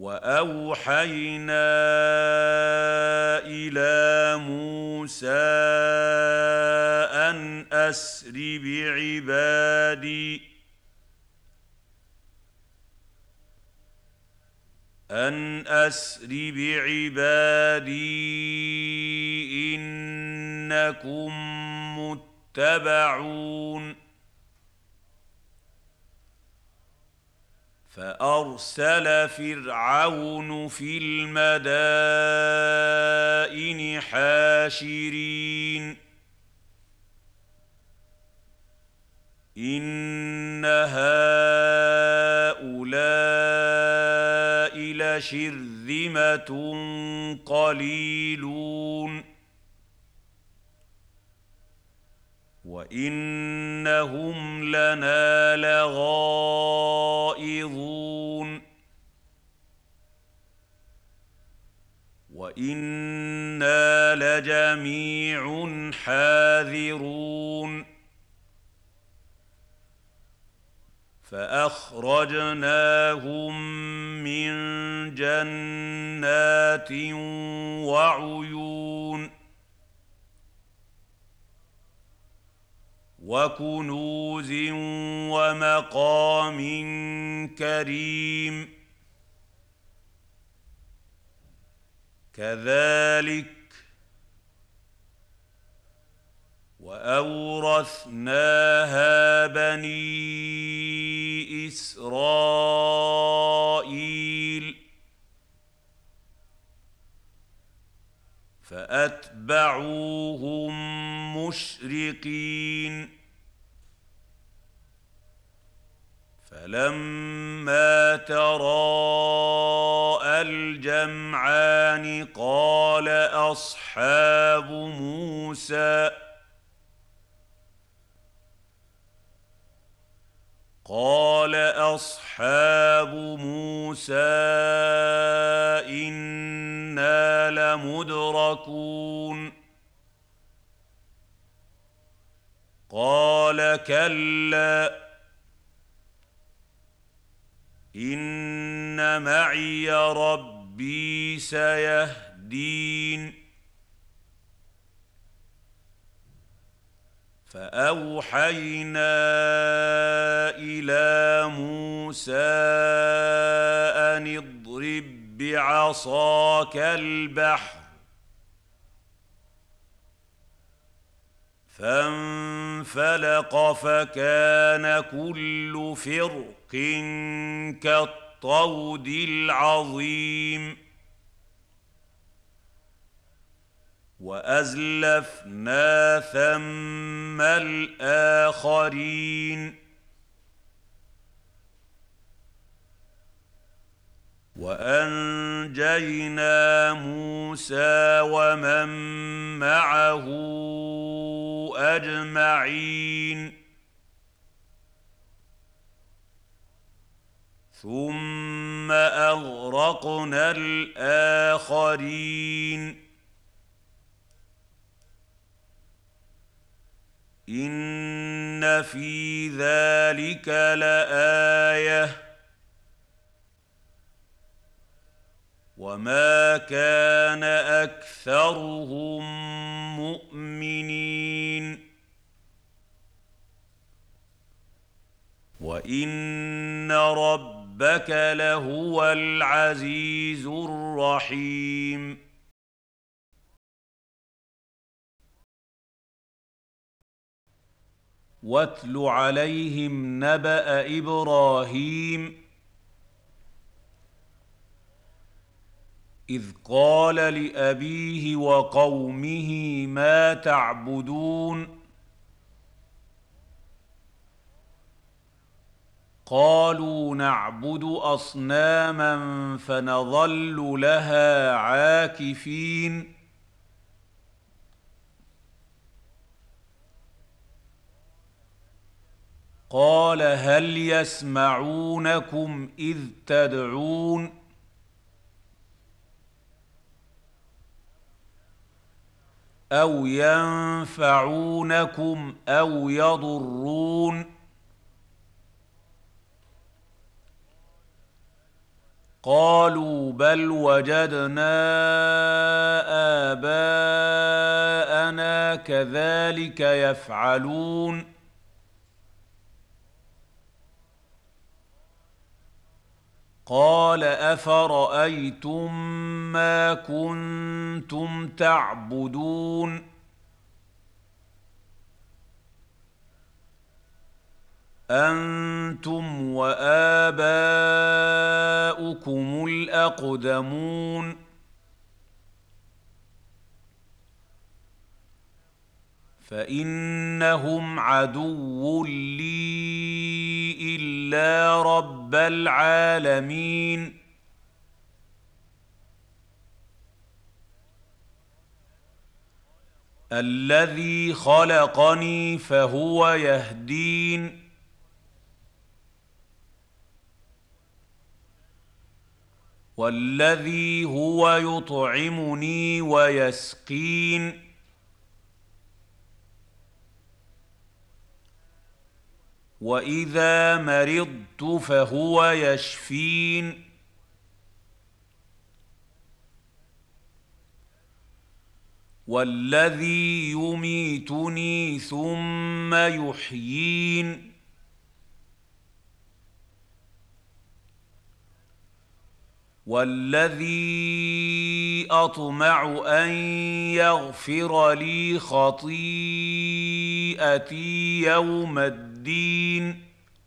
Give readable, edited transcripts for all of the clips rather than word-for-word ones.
وأوحينا إلى موسى أن أسر بعبادي إنكم متبعون فأرسل فرعون في المدائن حاشرين إن هؤلاء لشرذمة قليلون وإنهم لنا لغائظون وإنا لجميع حاذرون فأخرجناهم من جنات وعيون وكنوز ومقام كريم كذلك وأورثناها بني إسرائيل فأتبعوهم مشرقين فلما تراءى الجمعان قال أصحاب موسى إنا لمدركون قال كلا إن معي ربي سيهدين فأوحينا إلى موسى أن اضرب بعصاك البحر فانفلق فكان كل فرق كالطود العظيم وأزلفنا ثم الآخرين وأنجينا موسى ومن معه أجمعين ثم أغرقنا الآخرين إن في ذلك لآية وما كان أكثرهم مؤمنين وإن ربك لهو العزيز الرحيم واتل عليهم نبأ إبراهيم إذ قال لأبيه وقومه ما تعبدون قالوا نعبد أصناما فنظل لها عاكفين قال هل يسمعونكم إذ تدعون أو ينفعونكم أو يضرون قالوا بل وجدنا آباءنا كذلك يفعلون قال أفرأيتم ما كنتم تعبدون أنتم وآباؤكم الأقدمون فإنهم عدو لي إلا رب العالمين الذي خلقني فهو يهدين والذي هو يطعمني ويسقين وإذا مرضت فهو يشفين والذي يميتني ثم يحيين والذي أطمع أن يغفر لي خطيئتي يوم الدين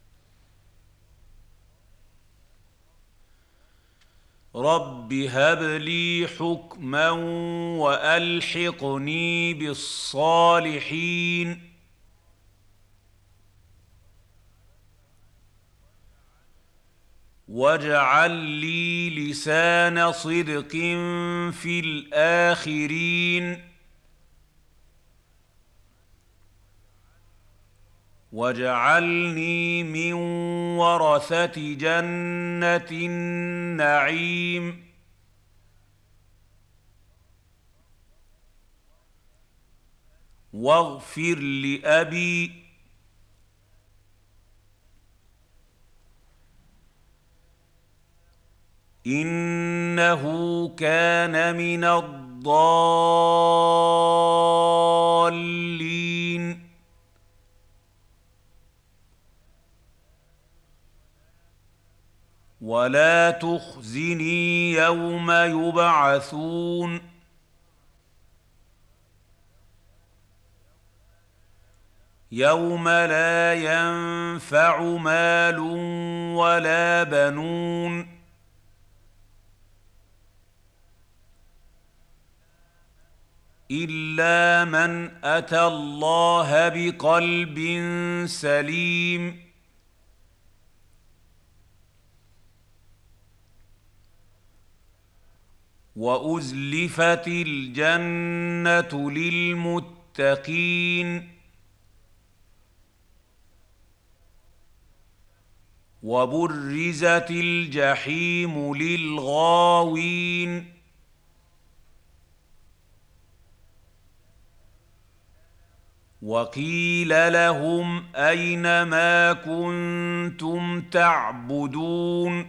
رب هب لي حكما وألحقني بالصالحين واجعل لي لسان صدق في الآخرين واجعلني من ورثة جنة النعيم واغفر لأبي إنه كان من الضالين ولا تخزني يوم يبعثون يوم لا ينفع مال ولا بنون إلا من أتى الله بقلب سليم وأزلفت الجنة للمتقين وبرزت الجحيم للغاوين وقيل لهم أين ما كنتم تعبدون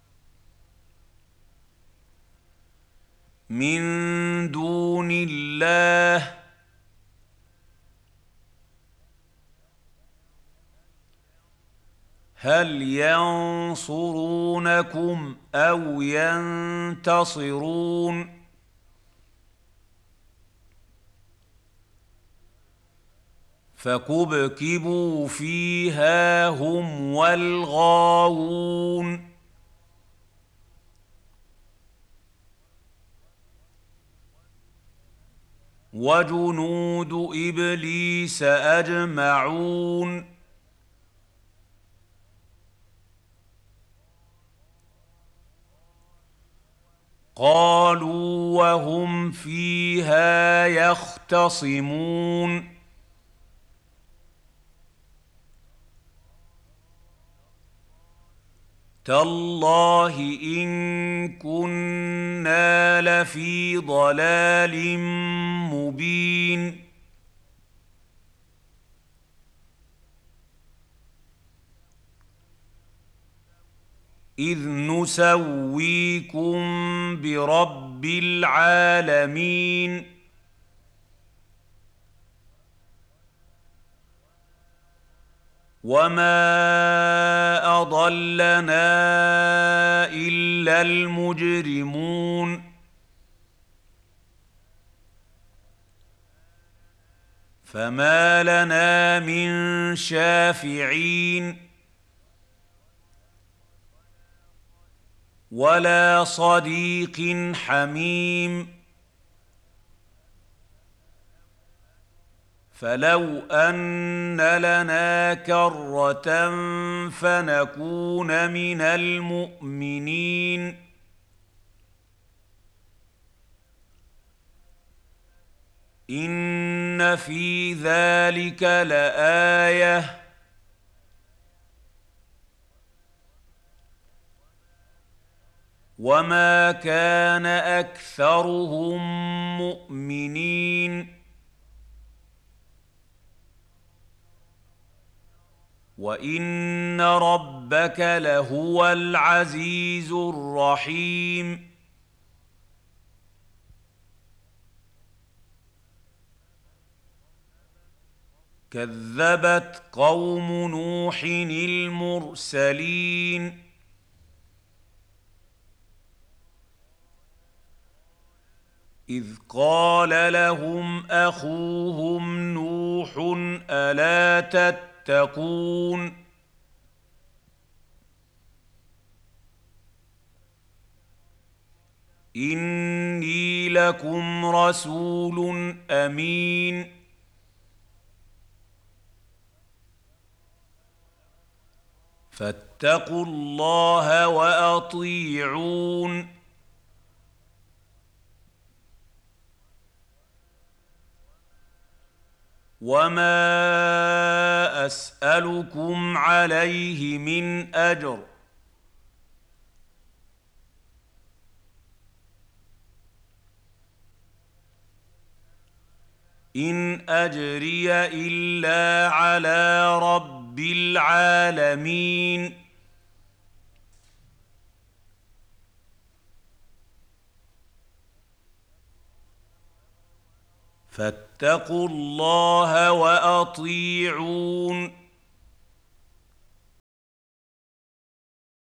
من دون الله هل ينصرونكم أو ينتصرون فكبكبوا فيها هم والغاوون وجنود إبليس أجمعون قالوا وهم فيها يختصمون تالله إن كنا لفي ضلال مبين إذ نسويكم برب العالمين وما أضلنا إلا المجرمون فما لنا من شافعين ولا صديق حميم فلو أن لنا كرة فنكون من المؤمنين إن في ذلك لآية وما كان أكثرهم مؤمنين وإن ربك لهو العزيز الرحيم كذبت قوم نوح المرسلين إذ قال لهم أخوهم نوح ألا تتقون إني لكم رسول أمين فاتقوا الله وأطيعون وما أسألكم عليه من أجر إن أجري إلا على رب العالمين فاتقوا الله وأطيعون